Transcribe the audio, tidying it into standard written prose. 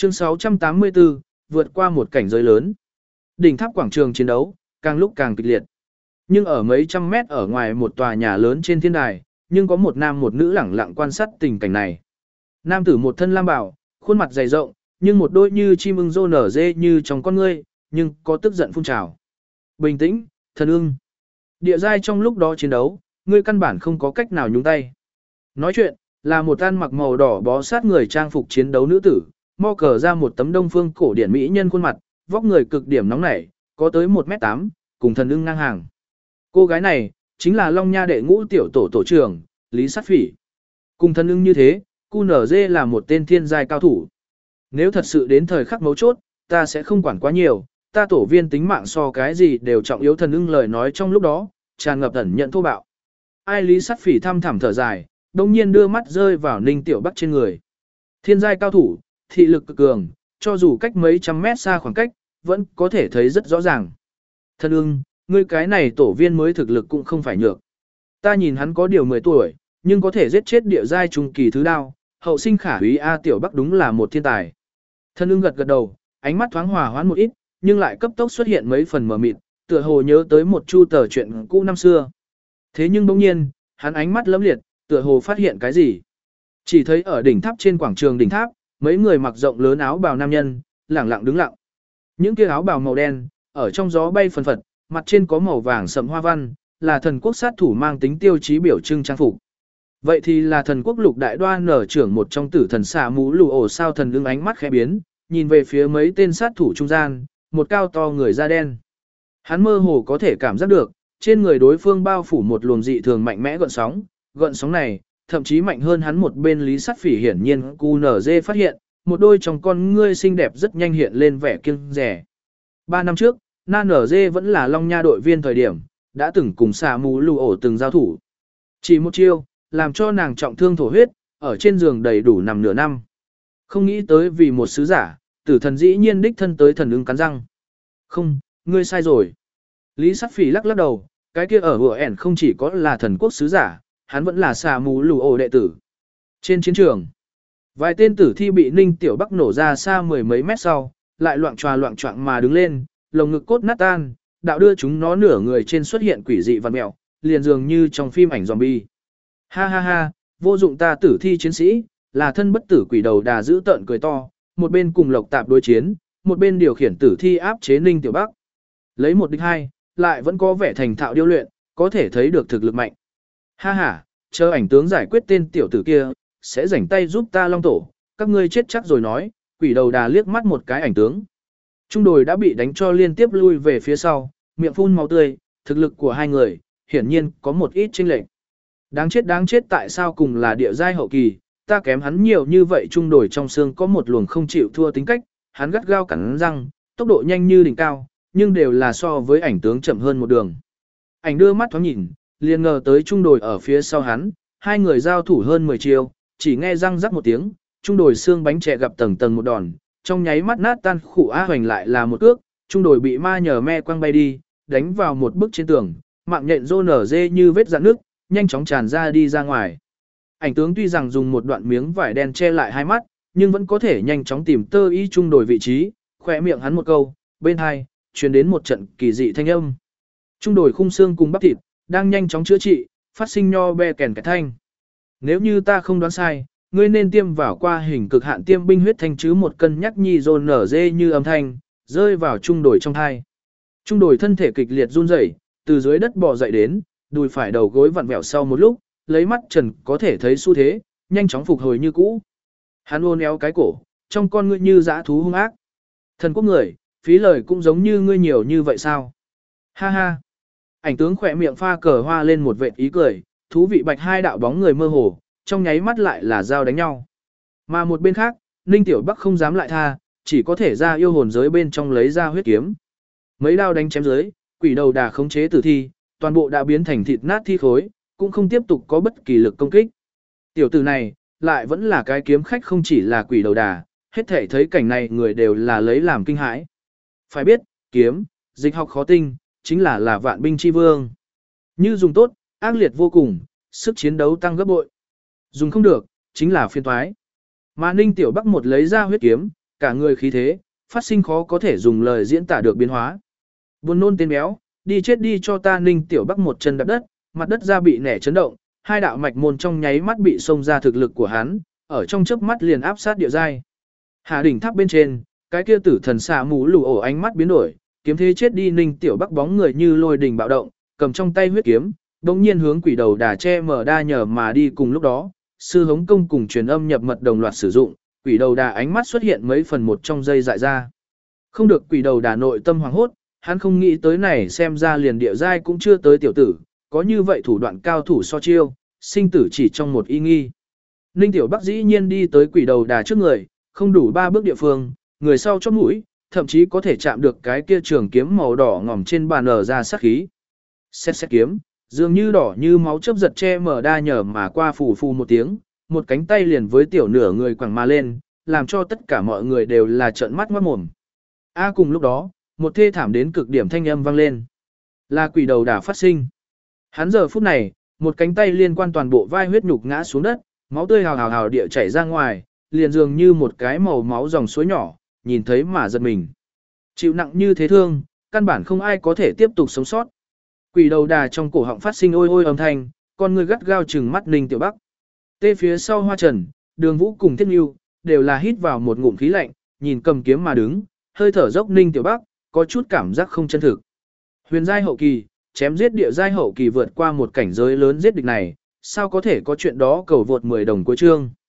Chương 684, vượt qua một cảnh giới lớn. Đỉnh tháp quảng trường chiến đấu, càng lúc càng kịch liệt. Nhưng ở mấy trăm mét ở ngoài một tòa nhà lớn trên thiên đài, nhưng có một nam một nữ lẳng lặng quan sát tình cảnh này. Nam tử một thân lam bảo, khuôn mặt dày rộng, nhưng một đôi như chim ưng rô nở dê như trong con ngươi, nhưng có tức giận phun trào. Bình tĩnh, thần ưng. Địa giai trong lúc đó chiến đấu, ngươi căn bản không có cách nào nhúng tay. Nói chuyện, là một ăn mặc màu đỏ bó sát người trang phục chiến đấu nữ tử, mo cờ ra một tấm đông phương cổ điển mỹ nhân khuôn mặt, vóc người cực điểm nóng nảy, có tới 1m8, cùng thần ưng ngang hàng. Cô gái này, chính là Long Nha đệ ngũ tiểu tổ trưởng, Lý Sát Phỉ. Cùng thần ưng như thế, QNZ là một tên thiên giai cao thủ. Nếu thật sự đến thời khắc mấu chốt, ta sẽ không quản quá nhiều, ta tổ viên tính mạng so cái gì đều trọng yếu. Thần ưng lời nói trong lúc đó, tràn ngập ẩn nhận thô bạo. Ai Lý Sát Phỉ thăm thẳm thở dài, đồng nhiên đưa mắt rơi vào Ninh Tiểu Bắc trên người. Thiên giai cao thủ, thị lực cực cường, cho dù cách mấy trăm mét xa khoảng cách, vẫn có thể thấy rất rõ ràng. Thần ưng, ngươi cái này tổ viên mới thực lực cũng không phải nhược. Ta nhìn hắn có điều 10 tuổi, nhưng có thể giết chết địa giai trung kỳ thứ đao, hậu sinh khả úy A Tiểu Bắc đúng là một thiên tài. Thần ưng gật gật đầu, ánh mắt thoáng hòa hoãn một ít, nhưng lại cấp tốc xuất hiện mấy phần mờ mịt, tựa hồ nhớ tới một chu tờ chuyện cũ năm xưa. Thế nhưng bỗng nhiên, hắn ánh mắt lấm liệt, tựa hồ phát hiện cái gì. Chỉ thấy ở đỉnh tháp trên quảng trường đỉnh tháp, mấy người mặc rộng lớn áo bào nam nhân, lẳng lặng đứng lặng. Những kia áo bào màu đen, ở trong gió bay phần phật, mặt trên có màu vàng sẫm hoa văn, là thần quốc sát thủ mang tính tiêu chí biểu trưng trang phục. Vậy thì là thần quốc lục đại đoan nở trưởng một trong tử thần xạ mũ lù ổ sao. Thần ưng ánh mắt khẽ biến, nhìn về phía mấy tên sát thủ trung gian, một cao to người da đen. Hắn mơ hồ có thể cảm giác được, trên người đối phương bao phủ một luồng dị thường mạnh mẽ gợn sóng này, thậm chí mạnh hơn hắn một bên. Lý Sát Phỉ hiển nhiên QNZ phát hiện, một đôi trong con ngươi xinh đẹp rất nhanh hiện lên vẻ kiêng dè. 3 năm trước, NZ vẫn là Long Nha đội viên thời điểm, đã từng cùng xạ mũ lù ổ từng giao thủ. Chỉ một chiêu, làm cho nàng trọng thương thổ huyết, ở trên giường đầy đủ nằm nửa năm. Không nghĩ tới vì một sứ giả, tử thần dĩ nhiên đích thân tới. Thần ưng cắn răng. Không, ngươi sai rồi. Lý Sát Phỉ lắc lắc đầu, cái kia ở vừa ẻn không chỉ có là thần quốc sứ giả, hắn vẫn là xà mù lù ổ đệ tử. Trên chiến trường, vài tên tử thi bị Ninh Tiểu Bắc nổ ra xa mười mấy mét sau, lại loạng choạng mà đứng lên, lồng ngực cốt nát tan, đạo đưa chúng nó nửa người trên xuất hiện quỷ dị vằn mẹo, liền dường như trong phim ảnh zombie. Ha ha ha, vô dụng. Ta tử thi chiến sĩ, là thân bất tử quỷ đầu đà giữ tợn cười to, một bên cùng Lộc Tạp đối chiến, một bên điều khiển tử thi áp chế Ninh Tiểu Bắc. Lấy 1 địch 2, lại vẫn có vẻ thành thạo điêu luyện, có thể thấy được thực lực mạnh. Ha ha, chờ ảnh tướng giải quyết tên tiểu tử kia, sẽ rảnh tay giúp ta Long tổ, các ngươi chết chắc rồi. Nói, quỷ đầu đà liếc mắt một cái ảnh tướng. Trung đồi đã bị đánh cho liên tiếp lui về phía sau, miệng phun máu tươi, thực lực của hai người, hiển nhiên có một ít chênh lệch. Đáng chết, tại sao cùng là địa giai hậu kỳ, ta kém hắn nhiều như vậy. Trung đồi trong xương có một luồng không chịu thua tính cách, hắn gắt gao cắn răng, tốc độ nhanh như đỉnh cao, nhưng đều là so với ảnh tướng chậm hơn một đường. Ảnh đưa mắt thoáng nhìn, liền ngờ tới trung đồi ở phía sau hắn, hai người giao thủ hơn 10 chiêu, chỉ nghe răng rắc một tiếng, trung đồi xương bánh chè gặp tầng tầng một đòn, trong nháy mắt nát tan. Khủ á hoành lại là một cước, trung đồi bị ma nhờ me quăng bay đi, đánh vào một bức trên tường, mạng nhện rô nở dê như vết rạn nước, nhanh chóng tràn ra đi ra ngoài. Ảnh tướng tuy rằng dùng một đoạn miếng vải đen che lại hai mắt, nhưng vẫn có thể nhanh chóng tìm tơ y trung đồi vị trí, khỏe miệng hắn một câu, bên hai, truyền đến một trận kỳ dị thanh âm. Trung đồi khung xương cùng bắp thịt, đang nhanh chóng chữa trị, phát sinh nho be kèn cái thanh. Nếu như ta không đoán sai, ngươi nên tiêm vào qua hình cực hạn tiêm binh huyết thanh chứ. Một cân nhắc nhi rôn nở dê như âm thanh, rơi vào trung đồi trong thai. Trung đồi thân thể kịch liệt run rẩy, từ dưới đất bò dậy đến, đùi phải đầu gối vặn vẹo sau một lúc, lấy mắt trần có thể thấy xu thế, nhanh chóng phục hồi như cũ. Hắn uốn éo cái cổ, trong con ngươi như dã thú hung ác. Thần quốc người, phí lời cũng giống như ngươi nhiều như vậy sao? Ha ha. Ảnh tướng khỏe miệng pha cờ hoa lên một vệt ý cười, thú vị. Bạch hai đạo bóng người mơ hồ, trong nháy mắt lại là giao đánh nhau. Mà một bên khác, Ninh Tiểu Bắc không dám lại tha, chỉ có thể ra yêu hồn giới bên trong lấy ra huyết kiếm. Mấy đao đánh chém dưới, quỷ đầu đà khống chế tử thi, toàn bộ đã biến thành thịt nát thi khối, cũng không tiếp tục có bất kỳ lực công kích. Tiểu tử này, lại vẫn là cái kiếm khách, không chỉ là quỷ đầu đà, hết thể thấy cảnh này người đều là lấy làm kinh hãi. Phải biết, kiếm, dịch học khó tinh, chính là vạn binh chi vương. Như dùng tốt, ác liệt vô cùng, sức chiến đấu tăng gấp bội. Dùng không được, chính là phiên toái. Mà Ninh Tiểu Bắc một lấy ra huyết kiếm, cả người khí thế, phát sinh khó có thể dùng lời diễn tả được biến hóa. Buồn nôn tên béo, đi chết đi cho ta. Ninh Tiểu Bắc một chân đạp đất, mặt đất ra bị nẻ chấn động, hai đạo mạch môn trong nháy mắt bị xông ra thực lực của hắn, ở trong chớp mắt liền áp sát địa giai. Hà đỉnh tháp bên trên, cái kia tử thần xà mũ lù ổ ánh mắt biến đổi, kiếm thế chết đi. Ninh Tiểu Bắc bóng người như lôi đình bạo động, cầm trong tay huyết kiếm, đột nhiên hướng quỷ đầu đà che mở đa nhờ mà đi. Cùng lúc đó, sư hống công cùng truyền âm nhập mật đồng loạt sử dụng, quỷ đầu đà ánh mắt xuất hiện mấy phần một trong dây dại ra. Không được, quỷ đầu đà nội tâm hoàng hốt, hắn không nghĩ tới này xem ra liền địa giai cũng chưa tới tiểu tử, có như vậy thủ đoạn cao thủ so chiêu, sinh tử chỉ trong một y nghi. Ninh Tiểu Bắc dĩ nhiên đi tới quỷ đầu đà trước người, không đủ 3 bước địa phương, người sau chót mũi, thậm chí có thể chạm được cái kia trường kiếm màu đỏ ngòm trên bàn nở ra sát khí. Xét kiếm, dường như đỏ như máu chớp giật che mở đa nhở mà qua phù phù một tiếng, một cánh tay liền với tiểu nửa người quẳng mà lên, làm cho tất cả mọi người đều là trợn mắt ngoát mồm. Cùng lúc đó, một thê thảm đến cực điểm thanh âm vang lên. Là quỷ đầu đà phát sinh. Hắn giờ phút này, một cánh tay liên quan toàn bộ vai huyết nhục ngã xuống đất, máu tươi hào hào hào địa chảy ra ngoài, liền dường như một cái màu máu dòng suối nhỏ, nhìn thấy mà giật mình. Chịu nặng như thế thương, căn bản không ai có thể tiếp tục sống sót. Quỷ đầu đà trong cổ họng phát sinh ôi ôi âm thanh, con người gắt gao trừng mắt Ninh Tiểu Bắc. Tê phía sau Hoa Trần, Đường Vũ cùng Thiết Nưu đều là hít vào một ngụm khí lạnh, nhìn cầm kiếm mà đứng, hơi thở dốc Ninh Tiểu Bắc, có chút cảm giác không chân thực. Huyền giai hậu kỳ, chém giết địa giai hậu kỳ vượt qua một cảnh giới lớn giết địch này, sao có thể có chuyện đó. Cầu vượt 10 đồng cuối chương.